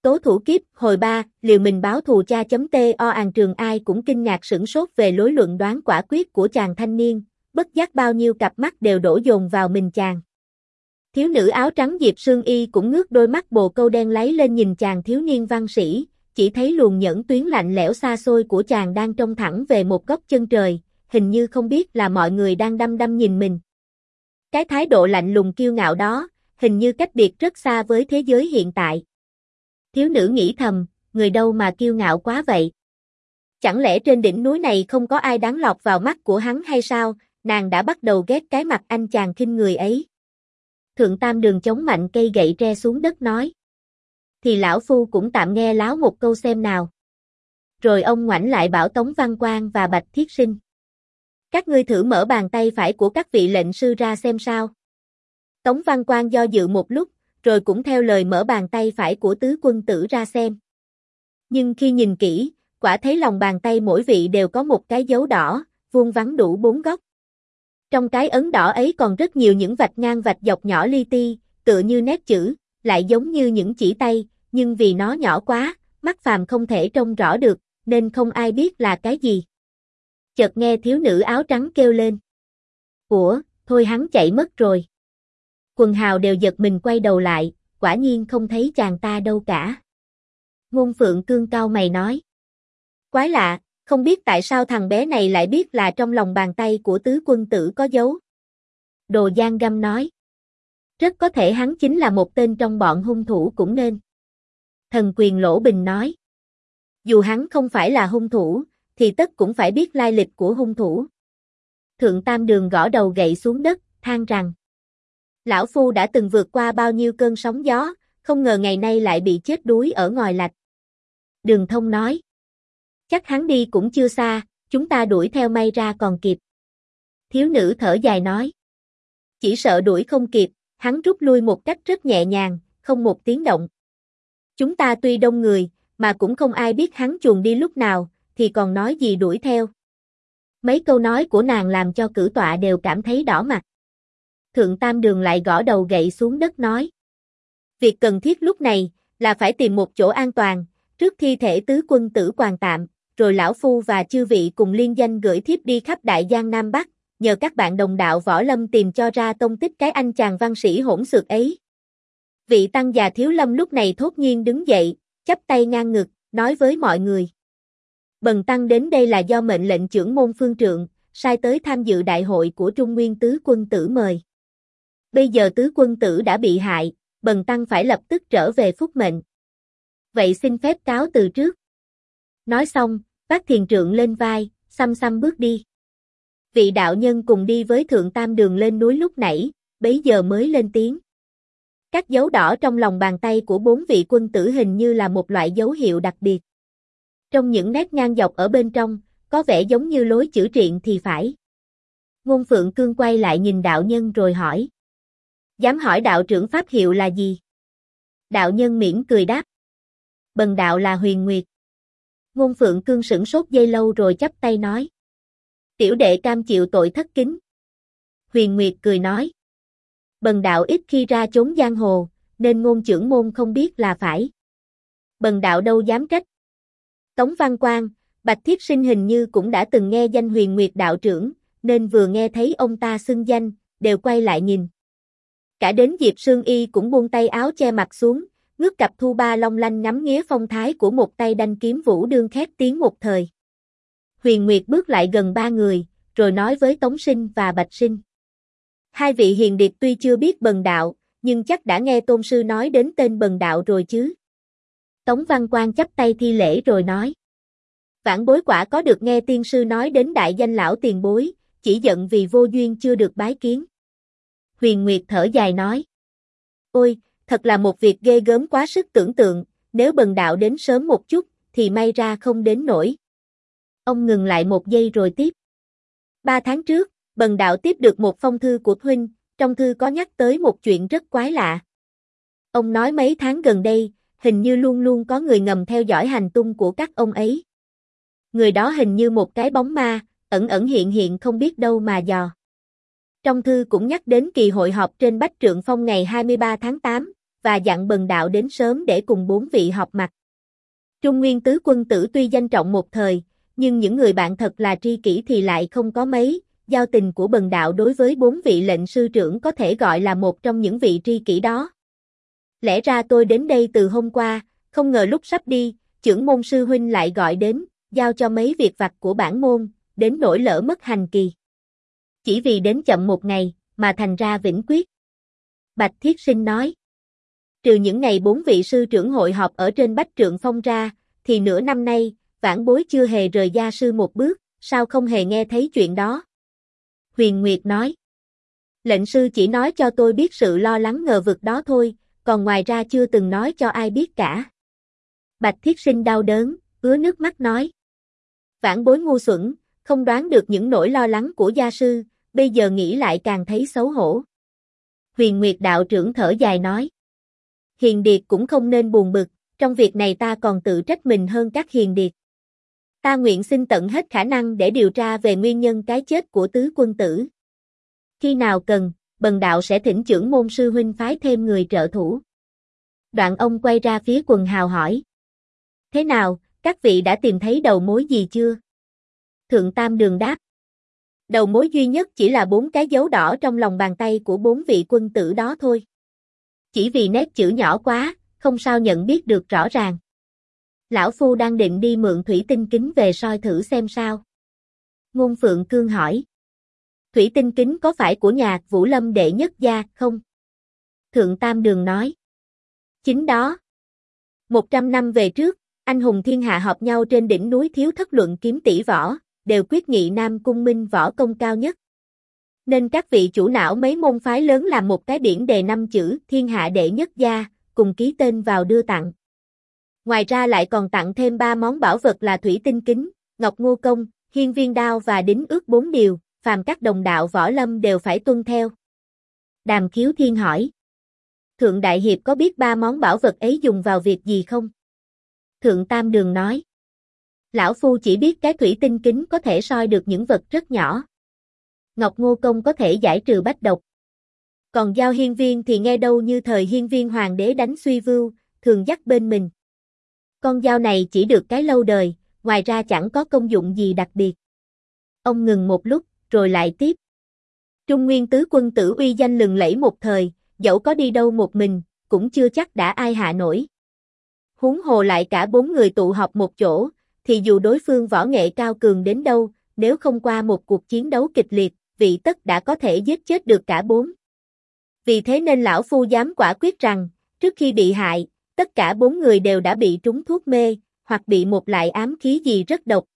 Tố thủ kiếp, hồi 3, liều mình báo thù cha.to An Trường ai cũng kinh ngạc sửng sốt về lối luận đoán quả quyết của chàng thanh niên, bất giác bao nhiêu cặp mắt đều đổ dồn vào mình chàng. Thiếu nữ áo trắng Diệp Sương Y cũng ngước đôi mắt bồ câu đen láy lên nhìn chàng thiếu niên văn sĩ, chỉ thấy luồng nhẫn tuyến lạnh lẽo xa xôi của chàng đang trông thẳng về một góc chân trời, hình như không biết là mọi người đang đăm đăm nhìn mình. Cái thái độ lạnh lùng kiêu ngạo đó, hình như cách biệt rất xa với thế giới hiện tại. Thiếu nữ nghĩ thầm, người đâu mà kiêu ngạo quá vậy? Chẳng lẽ trên đỉnh núi này không có ai đáng lọt vào mắt của hắn hay sao? Nàng đã bắt đầu ghét cái mặt anh chàng khinh người ấy. Thượng Tam Đường chống mạnh cây gậy tre xuống đất nói. Thì lão phu cũng tạm nghe láo một câu xem nào. Rồi ông ngoảnh lại bảo Tống Văn Quan và Bạch Thiết Sinh. Các ngươi thử mở bàn tay phải của các vị lệnh sư ra xem sao. Tống Văn Quan do dự một lúc, rồi cũng theo lời mở bàn tay phải của tứ quân tử ra xem. Nhưng khi nhìn kỹ, quả thấy lòng bàn tay mỗi vị đều có một cái dấu đỏ, vuông vắn đủ 4 góc. Trong cái ấn đỏ ấy còn rất nhiều những vạch ngang vạch dọc nhỏ li ti, tựa như nét chữ, lại giống như những chỉ tay, nhưng vì nó nhỏ quá, mắt phàm không thể trông rõ được, nên không ai biết là cái gì. Chợt nghe thiếu nữ áo trắng kêu lên. Ủa, thôi hắn chạy mất rồi. Quần hào đều giật mình quay đầu lại, quả nhiên không thấy chàng ta đâu cả. Ngôn Phượng Cương cau mày nói. Quái lạ, không biết tại sao thằng bé này lại biết là trong lòng bàn tay của tứ quân tử có dấu. Đồ Giang Găm nói. Rất có thể hắn chính là một tên trong bọn hung thủ cũng nên. Thần Quyền Lỗ Bình nói. Dù hắn không phải là hung thủ, thì tất cũng phải biết lai lịch của hung thủ. Thượng Tam Đường gõ đầu gậy xuống đất, than rằng. Lão Phu đã từng vượt qua bao nhiêu cơn sóng gió, không ngờ ngày nay lại bị chết đuối ở ngoài lạch. Đường Thông nói. Chắc hắn đi cũng chưa xa, chúng ta đuổi theo may ra còn kịp. Thiếu nữ thở dài nói. Chỉ sợ đuổi không kịp, hắn rút lui một cách rất nhẹ nhàng, không một tiếng động. Chúng ta tuy đông người, mà cũng không ai biết hắn chuồn đi lúc nào, thì còn nói gì đuổi theo. Mấy câu nói của nàng làm cho cử tọa đều cảm thấy đỏ mặt. Thượng Tam Đường lại gõ đầu gậy xuống đất nói. Việc cần thiết lúc này, là phải tìm một chỗ an toàn, trước thi thể tứ quân tử quàn tạm, rồi lão phu và chư vị cùng liên danh gửi thiếp đi khắp Đại Giang Nam Bắc, nhờ các bạn đồng đạo võ lâm tìm cho ra tông tích cái anh chàng văn sĩ hỗn xược ấy. Vị tăng già Thiếu Lâm lúc này thốt nhiên đứng dậy, chắp tay ngang ngực, nói với mọi người. Bần tăng đến đây là do mệnh lệnh trưởng môn Phương Trượng, sai tới tham dự đại hội của Trung Nguyên tứ quân tử mời. Bây giờ tứ quân tử đã bị hại, bần tăng phải lập tức trở về phúc mệnh. Vậy xin phép cáo từ trước. Nói xong, vác thiền trượng lên vai, xăm xăm bước đi. Vị đạo nhân cùng đi với Thượng Tam Đường lên núi lúc nãy, bấy giờ mới lên tiếng. Các dấu đỏ trong lòng bàn tay của 4 vị quân tử hình như là một loại dấu hiệu đặc biệt. Trong những nét ngang dọc ở bên trong, có vẻ giống như lối chữ triện thì phải. Ngôn Phượng Cương quay lại nhìn đạo nhân rồi hỏi. Dám hỏi đạo trưởng pháp hiệu là gì? Đạo nhân mỉm cười đáp. Bần đạo là Huyền Nguyệt. Ngôn Phượng Cương sửng sốt giây lâu rồi chắp tay nói. Tiểu đệ cam chịu tội thất kính. Huyền Nguyệt cười nói. Bần đạo ít khi ra chốn giang hồ, nên ngôn trưởng môn không biết là phải. Bần đạo đâu dám trách. Tống Văn Quan, Bạch Thiết Sinh hình như cũng đã từng nghe danh Huyền Nguyệt đạo trưởng, nên vừa nghe thấy ông ta xưng danh, đều quay lại nhìn. Cả đến Diệp Sương Y cũng buông tay áo che mặt xuống, ngước cặp thu ba long lanh ngắm nghía phong thái của một tay đanh kiếm vũ đương khét tiếng một thời. Huyền Nguyệt bước lại gần 3 người, rồi nói với Tống Sinh và Bạch Sinh. Hai vị hiền điệp tuy chưa biết bần đạo, nhưng chắc đã nghe tôn sư nói đến tên bần đạo rồi chứ. Tống Văn Quan chắp tay thi lễ rồi nói. Vãn bối quả có được nghe tiên sư nói đến đại danh lão tiền bối, chỉ giận vì vô duyên chưa được bái kiến. Huyền Nguyệt thở dài nói. Ôi, thật là một việc ghê gớm quá sức tưởng tượng, nếu bần đạo đến sớm một chút, thì may ra không đến nổi. Ông ngừng lại một giây rồi tiếp. 3 tháng trước, bần đạo tiếp được một phong thư của huynh, trong thư có nhắc tới một chuyện rất quái lạ. Ông nói mấy tháng gần đây, hình như luôn luôn có người ngầm theo dõi hành tung của các ông ấy. Người đó hình như một cái bóng ma, ẩn ẩn hiện hiện không biết đâu mà dò. Trong thư cũng nhắc đến kỳ hội họp trên Bách Trượng Phong ngày 23 tháng 8, và dặn Bần đạo đến sớm để cùng 4 vị họp mặt. Trung Nguyên tứ quân tử tuy danh trọng một thời, nhưng những người bạn thật là tri kỷ thì lại không có mấy, giao tình của Bần đạo đối với 4 vị lệnh sư trưởng có thể gọi là một trong những vị tri kỷ đó. Lẽ ra tôi đến đây từ hôm qua, không ngờ lúc sắp đi, chưởng môn sư huynh lại gọi đến, giao cho mấy việc vặt của bản môn, đến nỗi lỡ mất hành kỳ. Chỉ vì đến chậm một ngày, mà thành ra vĩnh quyết. Bạch Thiết Sinh nói. Trừ những ngày 4 vị sư trưởng hội họp ở trên Bách Trượng Phong ra, thì nửa năm nay, vãn bối chưa hề rời gia sư một bước, sao không hề nghe thấy chuyện đó? Huyền Nguyệt nói. Lệnh sư chỉ nói cho tôi biết sự lo lắng ngờ vực đó thôi, còn ngoài ra chưa từng nói cho ai biết cả. Bạch Thiết Sinh đau đớn, ứa nước mắt nói. Vãn bối ngu xuẩn, không đoán được những nỗi lo lắng của gia sư, bây giờ nghĩ lại càng thấy xấu hổ. Huyền Nguyệt đạo trưởng thở dài nói. Hiền điệt cũng không nên buồn bực, trong việc này ta còn tự trách mình hơn các hiền điệt. Ta nguyện xin tận hết khả năng để điều tra về nguyên nhân cái chết của tứ quân tử. Khi nào cần, Bần đạo sẽ thỉnh chưởng môn sư huynh phái thêm người trợ thủ. Đoạn ông quay ra phía quần hào hỏi. Thế nào, các vị đã tìm thấy đầu mối gì chưa? Thượng Tam Đường đáp. Đầu mối duy nhất chỉ là 4 cái dấu đỏ trong lòng bàn tay của 4 vị quân tử đó thôi. Chỉ vì nét chữ nhỏ quá, không sao nhận biết được rõ ràng. Lão Phu đang định đi mượn thủy tinh kính về soi thử xem sao. Ngôn Phượng Cương hỏi. Thủy tinh kính có phải của nhà Vũ Lâm đệ nhất gia không? Thượng Tam Đường nói. Chính đó. 100 năm về trước, anh hùng thiên hạ họp nhau trên đỉnh núi Thiếu Thất luận kiếm tỷ võ, đều quyết nghị Nam Cung Minh võ công cao nhất. Nên các vị chủ não mấy môn phái lớn làm một cái biển đề 5 chữ thiên hạ đệ nhất gia, cùng ký tên vào đưa tặng. Ngoài ra lại còn tặng thêm 3 món bảo vật là thủy tinh kính, ngọc ngô công, hiên viên đao và đính ước 4 điều, phàm các đồng đạo võ lâm đều phải tuân theo. Đàm Khiếu Thiên hỏi. Thượng Đại Hiệp có biết 3 món bảo vật ấy dùng vào việc gì không? Thượng Tam Đường nói. Lão Phu chỉ biết cái thủy tinh kính có thể soi được những vật rất nhỏ. Ngọc Ngô Công có thể giải trừ bách độc. Còn dao hiên viên thì nghe đâu như thời hiên viên hoàng đế đánh Xuy Vưu, thường dắt bên mình. Con dao này chỉ được cái lâu đời, ngoài ra chẳng có công dụng gì đặc biệt. Ông ngừng một lúc, rồi lại tiếp. Trung Nguyên tứ quân tử uy danh lừng lẫy một thời, dẫu có đi đâu một mình, cũng chưa chắc đã ai hạ nổi. Huống hồ lại cả 4 người tụ họp một chỗ, thì dù đối phương võ nghệ cao cường đến đâu, nếu không qua một cuộc chiến đấu kịch liệt, vị tất đã có thể giết chết được cả 4. Vì thế nên lão phu dám quả quyết rằng, trước khi bị hại, tất cả 4 người đều đã bị trúng thuốc mê, hoặc bị một loại ám khí gì rất độc.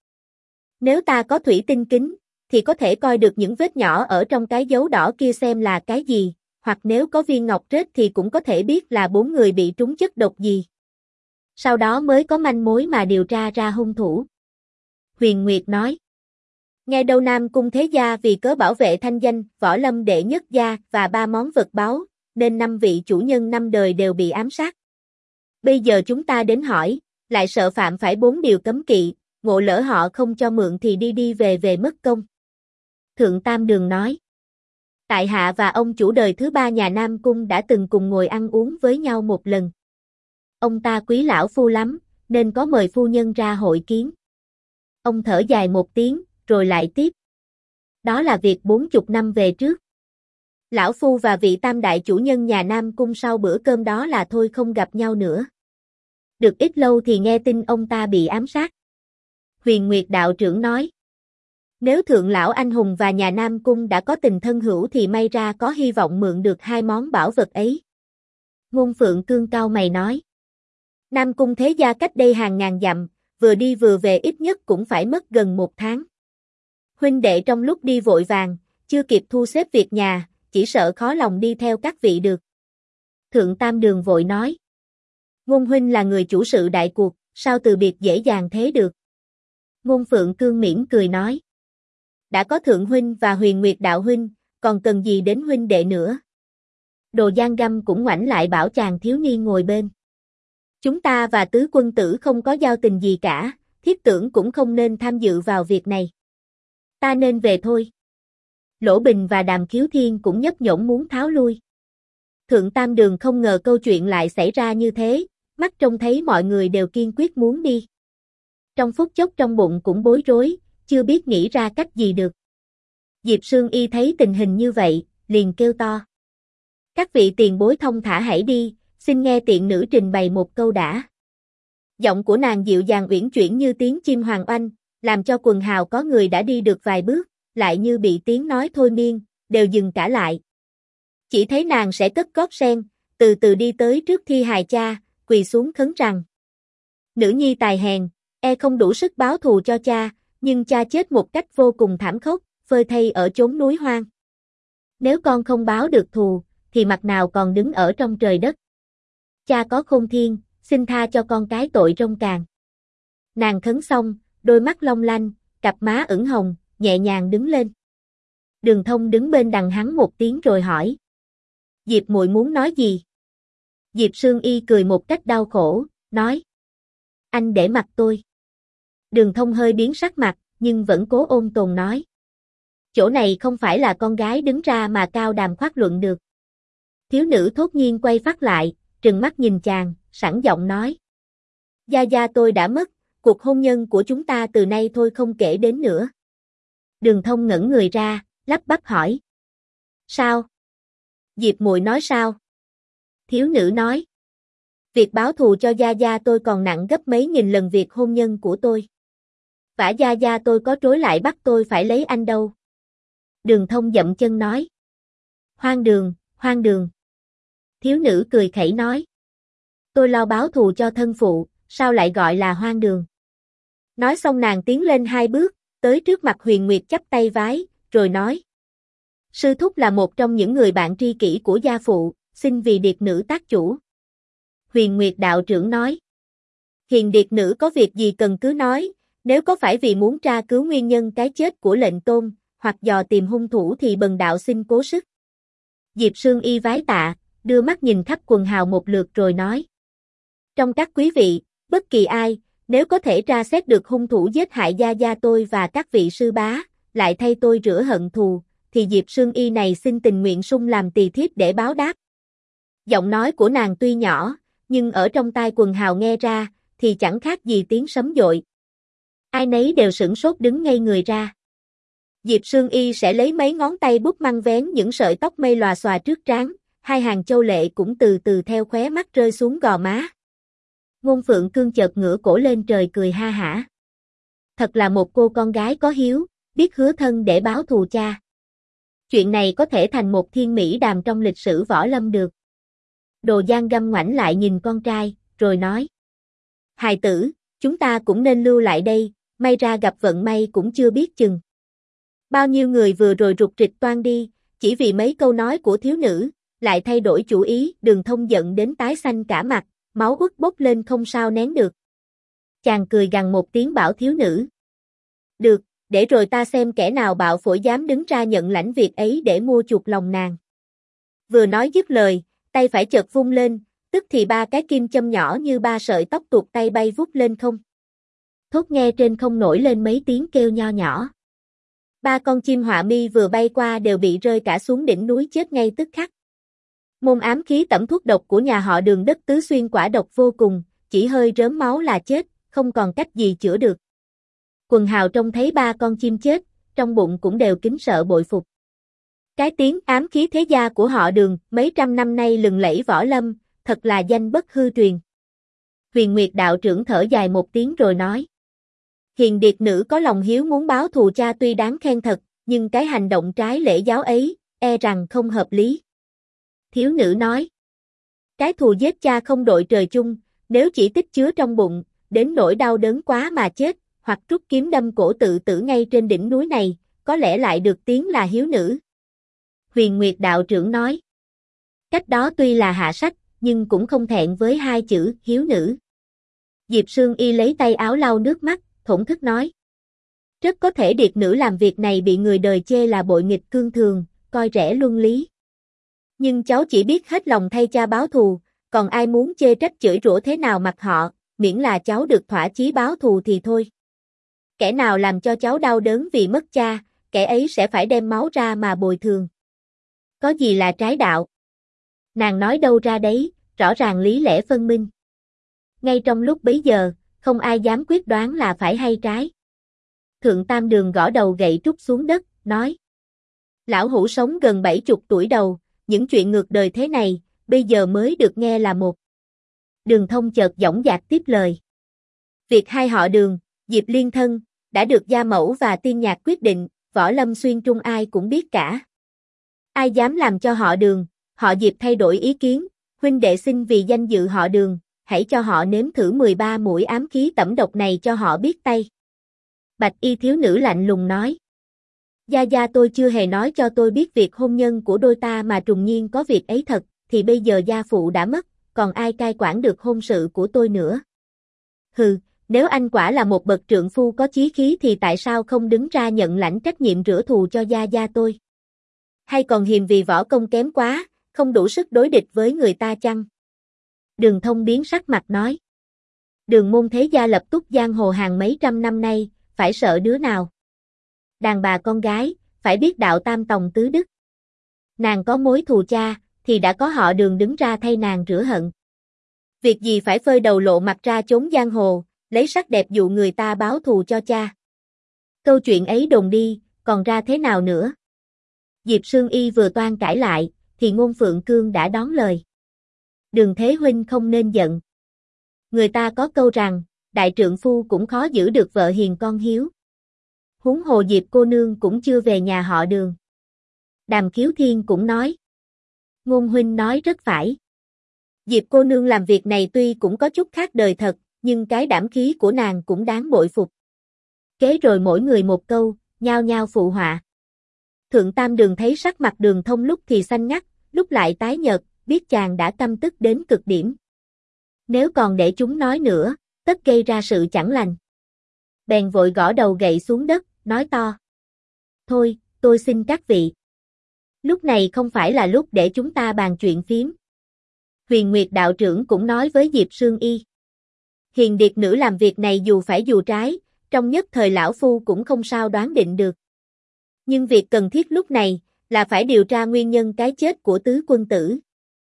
Nếu ta có thủy tinh kính, thì có thể coi được những vết nhỏ ở trong cái dấu đỏ kia xem là cái gì, hoặc nếu có viên ngọc rết thì cũng có thể biết là 4 người bị trúng chất độc gì. Sau đó mới có manh mối mà điều tra ra hung thủ. Huyền Nguyệt nói. Nghe đâu Nam Cung thế gia vì cớ bảo vệ thanh danh, võ lâm đệ nhất gia và 3 món vật báu, nên 5 vị chủ nhân 5 đời đều bị ám sát. Bây giờ chúng ta đến hỏi, lại sợ phạm phải 4 điều cấm kỵ, ngộ lỡ họ không cho mượn thì đi về mất công. Thượng Tam Đường nói. Tại hạ và ông chủ đời thứ 3 nhà Nam Cung đã từng cùng ngồi ăn uống với nhau một lần. Ông ta quý lão phu lắm, nên có mời phu nhân ra hội kiến. Ông thở dài một tiếng, rồi lại tiếp. Đó là việc 40 năm về trước. Lão phu và vị tam đại chủ nhân nhà Nam Cung sau bữa cơm đó là thôi không gặp nhau nữa. Được ít lâu thì nghe tin ông ta bị ám sát. Huyền Nguyệt đạo trưởng nói. Nếu thượng lão anh hùng và nhà Nam Cung đã có tình thân hữu thì may ra có hy vọng mượn được 2 món bảo vật ấy. Ngôn Phượng Cương cau mày nói. Nam Cung thế gia cách đây hàng ngàn dặm, vừa đi vừa về ít nhất cũng phải mất gần 1 tháng. Huynh đệ trong lúc đi vội vàng, chưa kịp thu xếp việc nhà, chỉ sợ khó lòng đi theo các vị được. Thượng Tam Đường vội nói. Ngôn huynh là người chủ sự đại cuộc, sao từ biệt dễ dàng thế được? Ngôn Phượng Cương mỉm cười nói. Đã có Thượng huynh và Huyền Nguyệt đạo huynh, còn cần gì đến huynh đệ nữa? Đồ Giang Găm cũng ngoảnh lại bảo chàng thiếu niên ngồi bên. Chúng ta và tứ quân tử không có giao tình gì cả, thiết tưởng cũng không nên tham dự vào việc này. Ta nên về thôi. Lỗ Bình và Đàm Khiếu Thiên cũng nhấp nhổm muốn tháo lui. Thượng Tam Đường không ngờ câu chuyện lại xảy ra như thế, mắt trông thấy mọi người đều kiên quyết muốn đi. Trong phút chốc trong bụng cũng bối rối, chưa biết nghĩ ra cách gì được. Diệp Sương Y thấy tình hình như vậy, liền kêu to. Các vị tiền bối thông thả hãy đi, xin nghe tiện nữ trình bày một câu đã. Giọng của nàng dịu dàng uyển chuyển như tiếng chim hoàng oanh, làm cho quần hào có người đã đi được vài bước, lại như bị tiếng nói thôi miên, đều dừng cả lại. Chỉ thấy nàng sẽ cất gót sen, từ từ đi tới trước thi hài cha, quỳ xuống khấn rằng. Nữ nhi tài hèn, không đủ sức báo thù cho cha, nhưng cha chết một cách vô cùng thảm khốc, phơi thây ở chốn núi hoang. Nếu con không báo được thù, thì mặt nào còn đứng ở trong trời đất. Cha có khôn thiên, xin tha cho con cái tội rông càng. Nàng khấn xong, đôi mắt long lanh, cặp má ửng hồng, nhẹ nhàng đứng lên. Đường Thông đứng bên đằng hắn một tiếng rồi hỏi. Diệp muội muốn nói gì? Diệp Sương Y cười một cách đau khổ, nói. Anh để mặc tôi. Đường Thông hơi biến sắc mặt, nhưng vẫn cố ôn tồn nói. Chỗ này không phải là con gái đứng ra mà cao đàm khoác luận được. Thiếu nữ thốt nhiên quay phát lại, trừng mắt nhìn chàng, sẵn giọng nói. Gia gia tôi đã mất, cuộc hôn nhân của chúng ta từ nay thôi không kể đến nữa. Đường Thông ngẩn người ra, lắp bắp hỏi. Sao? Diệp muội nói sao? Thiếu nữ nói. Việc báo thù cho gia gia tôi còn nặng gấp mấy nghìn lần việc hôn nhân của tôi. Vả gia gia tôi có trối lại bắt tôi phải lấy anh đâu. Đường Thông dậm chân nói. Hoang đường, hoang đường. Thiếu nữ cười khẩy nói. Tôi lo báo thù cho thân phụ, sao lại gọi là hoang đường. Nói xong nàng tiến lên 2 bước, tới trước mặt Huyền Nguyệt chắp tay vái, rồi nói. Sư thúc là một trong những người bạn tri kỷ của gia phụ, xin vì điệt nữ tác chủ. Huyền Nguyệt đạo trưởng nói. Hiền điệt nữ có việc gì cần cứ nói, nếu có phải vì muốn tra cứu nguyên nhân cái chết của lệnh tôn, hoặc dò tìm hung thủ thì bần đạo xin cố sức. Diệp Sương Y vái tạ, đưa mắt nhìn khắp quần hào một lượt rồi nói. Trong các quý vị, bất kỳ ai, nếu có thể tra xét được hung thủ giết hại gia gia tôi và các vị sư bá, lại thay tôi rửa hận thù, thì Diệp Sương Y này xin tình nguyện sung làm tỳ thiếp để báo đáp. Giọng nói của nàng tuy nhỏ, nhưng ở trong tai quần hào nghe ra, thì chẳng khác gì tiếng sấm dội. Ai nấy đều sửng sốt đứng ngây người ra. Diệp Sương Y sẽ lấy mấy ngón tay bút măng vén những sợi tóc mây lòa xòa trước trán, 2 hàng châu lệ cũng từ từ theo khóe mắt rơi xuống gò má. Ngôn Phượng Cương chợt ngửa cổ lên trời cười ha hả. Thật là một cô con gái có hiếu, biết hứa thân để báo thù cha. Chuyện này có thể thành một thiên mỹ đàm trong lịch sử võ lâm được. Đồ Giang găm ngoảnh lại nhìn con trai, rồi nói. Hài tử, chúng ta cũng nên lưu lại đây, may ra gặp vận may cũng chưa biết chừng. Bao nhiêu người vừa rồi rục rịch toan đi, chỉ vì mấy câu nói của thiếu nữ, lại thay đổi chủ ý. Đường Thông giận đến tái xanh cả mặt, máu uất bốc lên không sao nén được. Chàng cười gằn một tiếng bảo thiếu nữ. Được, để rồi ta xem kẻ nào bạo phổi dám đứng ra nhận lãnh việc ấy để mua chuộc lòng nàng. Vừa nói dứt lời, tay phải chợt vung lên, tức thì 3 cái kim châm nhỏ như 3 sợi tóc tuột tay bay vút lên không. Thốt nghe trên không nổi lên mấy tiếng kêu nho nhỏ. 3 con chim họa mi vừa bay qua đều bị rơi cả xuống đỉnh núi chết ngay tức khắc. Môn ám khí tẩm thuốc độc của nhà họ Đường đất tứ xuyên quả độc vô cùng, chỉ hơi rớm máu là chết, không còn cách gì chữa được. Quần hào trông thấy 3 con chim chết, trong bụng cũng đều kính sợ bội phục. Cái tiếng ám khí thế gia của họ Đường mấy trăm năm nay lừng lẫy võ lâm, thật là danh bất hư truyền. Huyền Nguyệt đạo trưởng thở dài một tiếng rồi nói. Hiền điệt nữ có lòng hiếu muốn báo thù cha tuy đáng khen thật, nhưng cái hành động trái lễ giáo ấy, rằng không hợp lý. Thiếu nữ nói. Cái thù giết cha không đội trời chung, nếu chỉ tích chứa trong bụng, đến nỗi đau đớn quá mà chết, hoặc rút kiếm đâm cổ tự tử ngay trên đỉnh núi này, có lẽ lại được tiếng là hiếu nữ. Huyền Nguyệt đạo trưởng nói. Cách đó tuy là hạ sách, nhưng cũng không thẹn với 2 chữ hiếu nữ. Diệp Sương Y lấy tay áo lau nước mắt, thổn thức nói. Rất có thể điệt nữ làm việc này bị người đời chê là bội nghịch cương thường, coi rẻ luân lý. Nhưng cháu chỉ biết hết lòng thay cha báo thù, còn ai muốn chê trách chửi rủa thế nào mặc họ, miễn là cháu được thỏa chí báo thù thì thôi. Kẻ nào làm cho cháu đau đớn vì mất cha, kẻ ấy sẽ phải đem máu ra mà bồi thường. Có gì là trái đạo? Nàng nói đâu ra đấy, rõ ràng lý lẽ phân minh. Ngay trong lúc bấy giờ, không ai dám quyết đoán là phải hay trái. Thượng Tam Đường gõ đầu gậy trúc xuống đất, nói. Lão hủ sống gần 70 tuổi đầu, những chuyện ngược đời thế này, bây giờ mới được nghe là một. Đường Thông chợt dõng dạc tiếp lời. Việc hai họ Đường, Diệp liên thân, đã được gia mẫu và tiên nhạc quyết định, Võ Lâm Xuyên Trung ai cũng biết cả. Ai dám làm cho họ Đường, họ Diệp thay đổi ý kiến, huynh đệ xin vì danh dự họ Đường, hãy cho họ nếm thử 13 mũi ám khí tẩm độc này cho họ biết tay. Bạch y thiếu nữ lạnh lùng nói. Gia Gia tôi chưa hề nói cho tôi biết việc hôn nhân của đôi ta mà trùng nhiên có việc ấy thật, thì bây giờ gia phụ đã mất, còn ai cai quản được hôn sự của tôi nữa. Hừ, nếu anh quả là một bậc trượng phu có chí khí thì tại sao không đứng ra nhận lãnh trách nhiệm rửa thù cho Gia Gia tôi? Hay còn hiềm vì võ công kém quá, không đủ sức đối địch với người ta chăng? Đường Thông biến sắc mặt nói. Đường môn thế gia lập túc giang hồ hàng mấy trăm năm nay, phải sợ đứa nào? Đàn bà con gái, phải biết đạo tam tòng tứ đức. Nàng có mối thù cha, thì đã có họ Đường đứng ra thay nàng rửa hận. Việc gì phải phơi đầu lộ mặt ra chốn giang hồ, lấy sắc đẹp dụ người ta báo thù cho cha. Câu chuyện ấy đồn đi, còn ra thế nào nữa? Diệp Sương Y vừa toan cãi lại, thì Ngôn Phượng Cương đã đón lời. Đường Thế huynh không nên giận. Người ta có câu rằng, đại trượng phu cũng khó giữ được vợ hiền con hiếu. Huống hồ Diệp cô nương cũng chưa về nhà họ Đường. Đàm Khiếu Thiên cũng nói. Ngôn huynh nói rất phải. Diệp cô nương làm việc này tuy cũng có chút khác đời thật, nhưng cái đảm khí của nàng cũng đáng bội phục. Kế rồi mỗi người một câu, nhao nhao phụ họa. Thượng Tam Đường thấy sắc mặt Đường Thông lúc thì xanh ngắt, lúc lại tái nhợt, biết chàng đã căm tức đến cực điểm. Nếu còn để chúng nói nữa, tất gây ra sự chẳng lành. Bèn vội gõ đầu gậy xuống đất, nói to. Thôi, tôi xin các vị. Lúc này không phải là lúc để chúng ta bàn chuyện phiếm. Huyền Nguyệt đạo trưởng cũng nói với Diệp Sương Y. Hiền điệt nữ làm việc này dù phải dù trái, trong nhất thời lão phu cũng không sao đoán định được. Nhưng việc cần thiết lúc này, là phải điều tra nguyên nhân cái chết của tứ quân tử.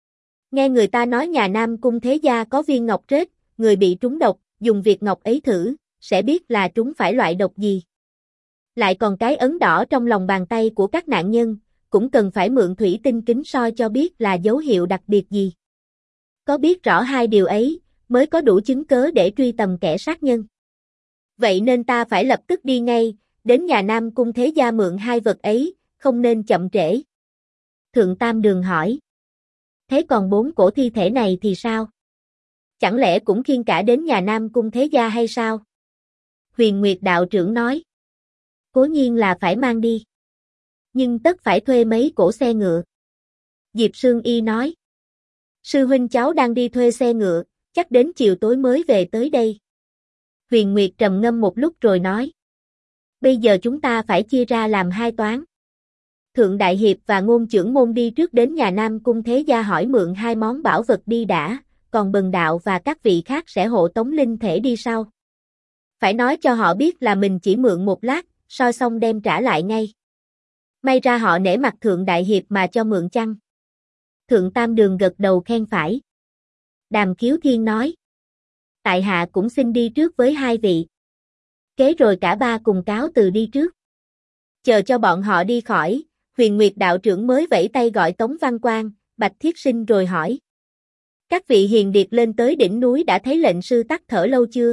Nghe người ta nói nhà Nam Cung thế gia có viên ngọc rết, người bị trúng độc, dùng việc ngọc ấy thử, sẽ biết là trúng phải loại độc gì. Lại còn cái ấn đỏ trong lòng bàn tay của các nạn nhân, cũng cần phải mượn thủy tinh kính soi cho biết là dấu hiệu đặc biệt gì. Có biết rõ hai điều ấy, mới có đủ chứng cớ để truy tầm kẻ sát nhân. Vậy nên ta phải lập tức đi ngay, đến nhà Nam Cung thế gia mượn hai vật ấy, không nên chậm trễ. Thượng Tam Đường hỏi. Thế còn 4 cổ thi thể này thì sao? Chẳng lẽ cũng khiêng cả đến nhà Nam Cung thế gia hay sao? Huyền Nguyệt đạo trưởng nói. Cố nhiên là phải mang đi. Nhưng tất phải thuê mấy cỗ xe ngựa. Diệp Sương Y nói. Sư huynh cháu đang đi thuê xe ngựa, chắc đến chiều tối mới về tới đây. Huyền Nguyệt trầm ngâm một lúc rồi nói. Bây giờ chúng ta phải chia ra làm hai toán. Thượng Đại Hiệp và Ngôn Chưởng Môn đi trước đến nhà Nam Cung thế gia hỏi mượn 2 món bảo vật đi đã, còn Bần đạo và các vị khác sẽ hộ tống linh thể đi sau. Phải nói cho họ biết là mình chỉ mượn một lát, soi xong đem trả lại ngay. May ra họ nể mặt Thượng Đại Hiệp mà cho mượn chăng? Thượng Tam Đường gật đầu khen phải. Đàm Khiếu Thiên nói. Tại hạ cũng xin đi trước với hai vị. Kế rồi cả ba cùng cáo từ đi trước. Chờ cho bọn họ đi khỏi, Huyền Nguyệt đạo trưởng mới vẫy tay gọi Tống Văn Quang, Bạch Thiết Sinh rồi hỏi. Các vị hiền điệt lên tới đỉnh núi đã thấy lệnh sư tắt thở lâu chưa?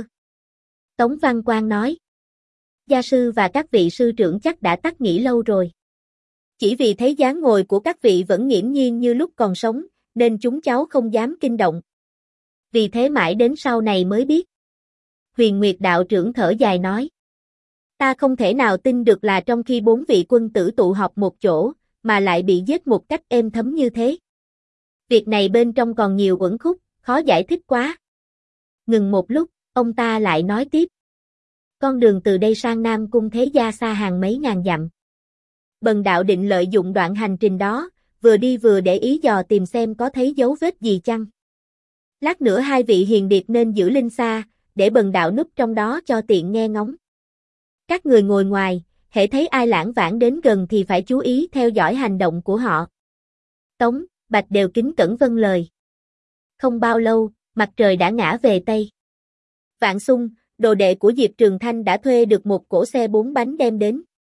Tống Văn Quang nói. Gia sư và các vị sư trưởng chắc đã tắt nghỉ lâu rồi. Chỉ vì thấy dáng ngồi của các vị vẫn nghiễm nhiên như lúc còn sống, nên chúng cháu không dám kinh động. Vì thế mãi đến sau này mới biết. Huyền Nguyệt đạo trưởng thở dài nói. Ta không thể nào tin được là trong khi 4 vị quân tử tụ họp một chỗ, mà lại bị giết một cách êm thấm như thế. Việc này bên trong còn nhiều uẩn khúc, khó giải thích quá. Ngừng một lúc, ông ta lại nói tiếp. Con đường từ đây sang Nam Cung thế gia xa hàng mấy ngàn dặm. Bần đạo định lợi dụng đoạn hành trình đó, vừa đi vừa để ý dò tìm xem có thấy dấu vết gì chăng. Lát nữa hai vị hiền điệt nên giữ linh xa, để bần đạo núp trong đó cho tiện nghe ngóng. Các người ngồi ngoài, hễ thấy ai lảng vảng đến gần thì phải chú ý theo dõi hành động của họ. Tống, Bạch đều kính cẩn vâng lời. Không bao lâu, mặt trời đã ngã về Tây. Vạn Xung, đồ đệ của Diệp Trường Thanh đã thuê được một cỗ xe 4 bánh đem đến.